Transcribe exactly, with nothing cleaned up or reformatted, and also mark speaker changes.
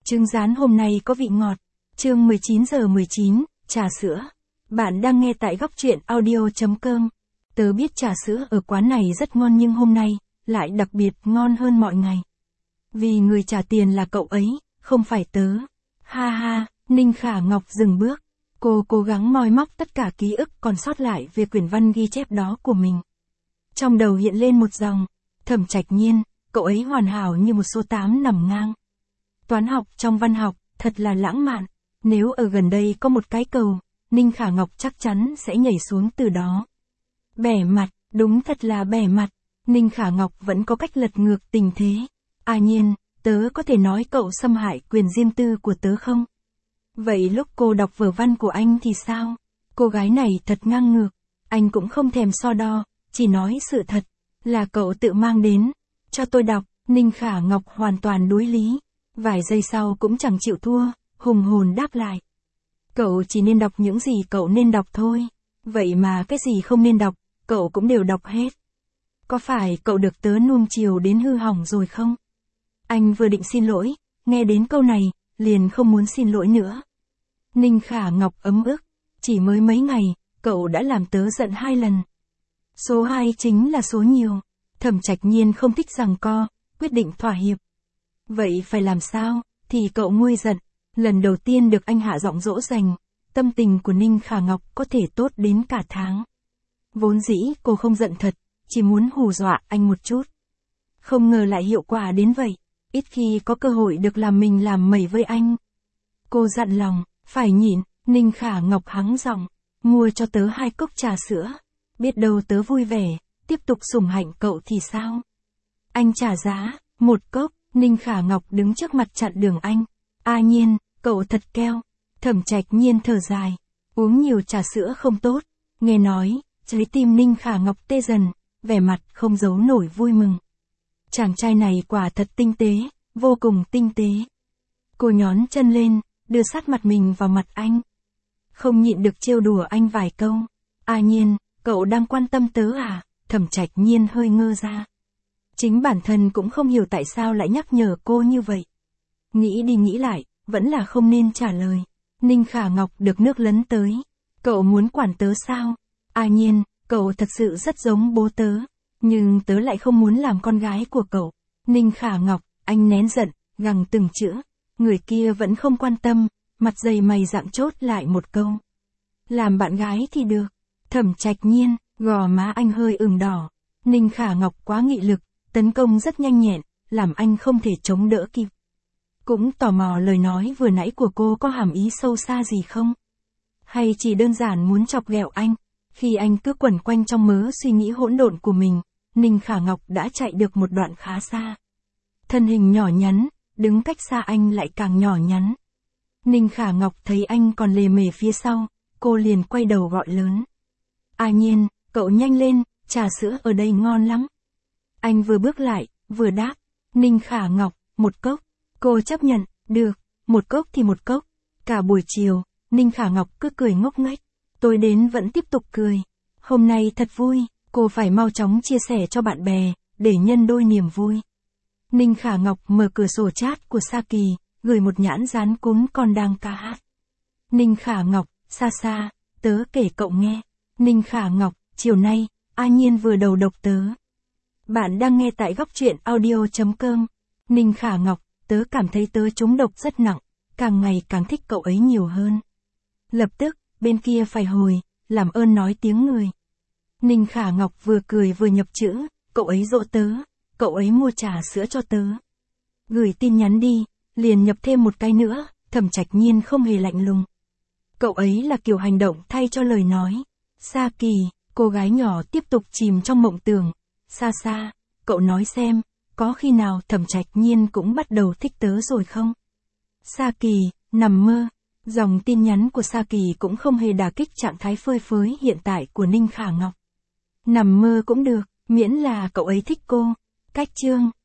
Speaker 1: Trứng rán hôm nay có vị ngọt. Chương mười chín giờ mười chín, trà sữa. Bạn đang nghe tại góc truyện audio chấm com. Tớ biết trà sữa ở quán này rất ngon nhưng hôm nay, lại đặc biệt ngon hơn mọi ngày. Vì người trả tiền là cậu ấy, không phải tớ. Ha ha, Ninh Khả Ngọc dừng bước. Cô cố gắng moi móc tất cả ký ức còn sót lại về quyển văn ghi chép đó của mình. Trong đầu hiện lên một dòng, Thẩm Trạch Nhiên, cậu ấy hoàn hảo như một số tám nằm ngang. Toán học trong văn học, thật là lãng mạn. Nếu ở gần đây có một cái cầu, Ninh Khả Ngọc chắc chắn sẽ nhảy xuống từ đó. Bẻ mặt, đúng thật là bẻ mặt. Ninh Khả Ngọc vẫn có cách lật ngược tình thế. À Nhiên, tớ có thể nói cậu xâm hại quyền riêng tư của tớ không? Vậy lúc cô đọc vở văn của anh thì sao? Cô gái này thật ngang ngược. Anh cũng không thèm so đo, chỉ nói sự thật. Là cậu tự mang đến. Cho tôi đọc, Ninh Khả Ngọc hoàn toàn đối lý. Vài giây sau cũng chẳng chịu thua, hùng hồn đáp lại. Cậu chỉ nên đọc những gì cậu nên đọc thôi. Vậy mà cái gì không nên đọc, cậu cũng đều đọc hết. Có phải cậu được tớ nuông chiều đến hư hỏng rồi không? Anh vừa định xin lỗi, nghe đến câu này, liền không muốn xin lỗi nữa. Ninh Khả Ngọc ấm ức, chỉ mới mấy ngày, cậu đã làm tớ giận hai lần. Số hai chính là số nhiều. Thẩm Trạch Nhiên không thích giằng co, quyết định thỏa hiệp. Vậy phải làm sao, thì cậu nguôi giận. Lần đầu tiên được anh hạ giọng dỗ dành, tâm tình của Ninh Khả Ngọc có thể tốt đến cả tháng. Vốn dĩ cô không giận thật, chỉ muốn hù dọa anh một chút. Không ngờ lại hiệu quả đến vậy, ít khi có cơ hội được làm mình làm mẩy với anh. Cô dặn lòng, phải nhịn. Ninh Khả Ngọc hắng giọng, mua cho tớ hai cốc trà sữa. Biết đâu tớ vui vẻ, tiếp tục sủng hạnh cậu thì sao? Anh trả giá, một cốc. Ninh Khả Ngọc đứng trước mặt chặn đường anh. A Nhiên, cậu thật keo. Thẩm Trạch Nhiên thở dài. Uống nhiều trà sữa không tốt. Nghe nói, trái tim Ninh Khả Ngọc tê dần, vẻ mặt không giấu nổi vui mừng. Chàng trai này quả thật tinh tế, vô cùng tinh tế. Cô nhón chân lên, đưa sát mặt mình vào mặt anh. Không nhịn được trêu đùa anh vài câu. A Nhiên, cậu đang quan tâm tớ à? Thẩm Trạch Nhiên hơi ngơ ra. Chính bản thân cũng không hiểu tại sao lại nhắc nhở cô như vậy. Nghĩ đi nghĩ lại, vẫn là không nên trả lời. Ninh Khả Ngọc được nước lấn tới. Cậu muốn quản tớ sao? A Nhiên, cậu thật sự rất giống bố tớ. Nhưng tớ lại không muốn làm con gái của cậu. Ninh Khả Ngọc, anh nén giận, gằn từng chữ. Người kia vẫn không quan tâm, mặt dày mày dạn chốt lại một câu. Làm bạn gái thì được. Thẩm Trạch Nhiên, gò má anh hơi ửng đỏ. Ninh Khả Ngọc quá nghị lực, tấn công rất nhanh nhẹn, làm anh không thể chống đỡ kịp. Cũng tò mò lời nói vừa nãy của cô có hàm ý sâu xa gì không? Hay chỉ đơn giản muốn chọc ghẹo anh? Khi anh cứ quẩn quanh trong mớ suy nghĩ hỗn độn của mình, Ninh Khả Ngọc đã chạy được một đoạn khá xa. Thân hình nhỏ nhắn, đứng cách xa anh lại càng nhỏ nhắn. Ninh Khả Ngọc thấy anh còn lề mề phía sau, cô liền quay đầu gọi lớn. A Nhiên, cậu nhanh lên, trà sữa ở đây ngon lắm. Anh vừa bước lại, vừa đáp. Ninh Khả Ngọc, một cốc. Cô chấp nhận, được, một cốc thì một cốc. Cả buổi chiều, Ninh Khả Ngọc cứ cười ngốc nghếch. Tôi đến vẫn tiếp tục cười. Hôm nay thật vui, cô phải mau chóng chia sẻ cho bạn bè, để nhân đôi niềm vui. Ninh Khả Ngọc mở cửa sổ chat của Sa Kỳ, gửi một nhãn dán cún con đang ca hát. Ninh Khả Ngọc, xa xa, tớ kể cậu nghe. Ninh Khả Ngọc, chiều nay, A Nhiên vừa đầu độc tớ. Bạn đang nghe tại góc truyện audio chấm com. Ninh Khả Ngọc, tớ cảm thấy tớ trúng độc rất nặng, càng ngày càng thích cậu ấy nhiều hơn. Lập tức, bên kia phải hồi, làm ơn nói tiếng người. Ninh Khả Ngọc vừa cười vừa nhập chữ, cậu ấy dỗ tớ, cậu ấy mua trà sữa cho tớ. Gửi tin nhắn đi, liền nhập thêm một cái nữa, Thẩm Trạch Nhiên không hề lạnh lùng. Cậu ấy là kiểu hành động thay cho lời nói. Sa Kỳ, cô gái nhỏ tiếp tục chìm trong mộng tưởng. Xa xa, cậu nói xem, có khi nào Thẩm Trạch Nhiên cũng bắt đầu thích tớ rồi không? Sa Kỳ, nằm mơ. Dòng tin nhắn của Sa Kỳ cũng không hề đả kích trạng thái phơi phới hiện tại của Ninh Khả Ngọc. Nằm mơ cũng được, miễn là cậu ấy thích cô. Cách chương.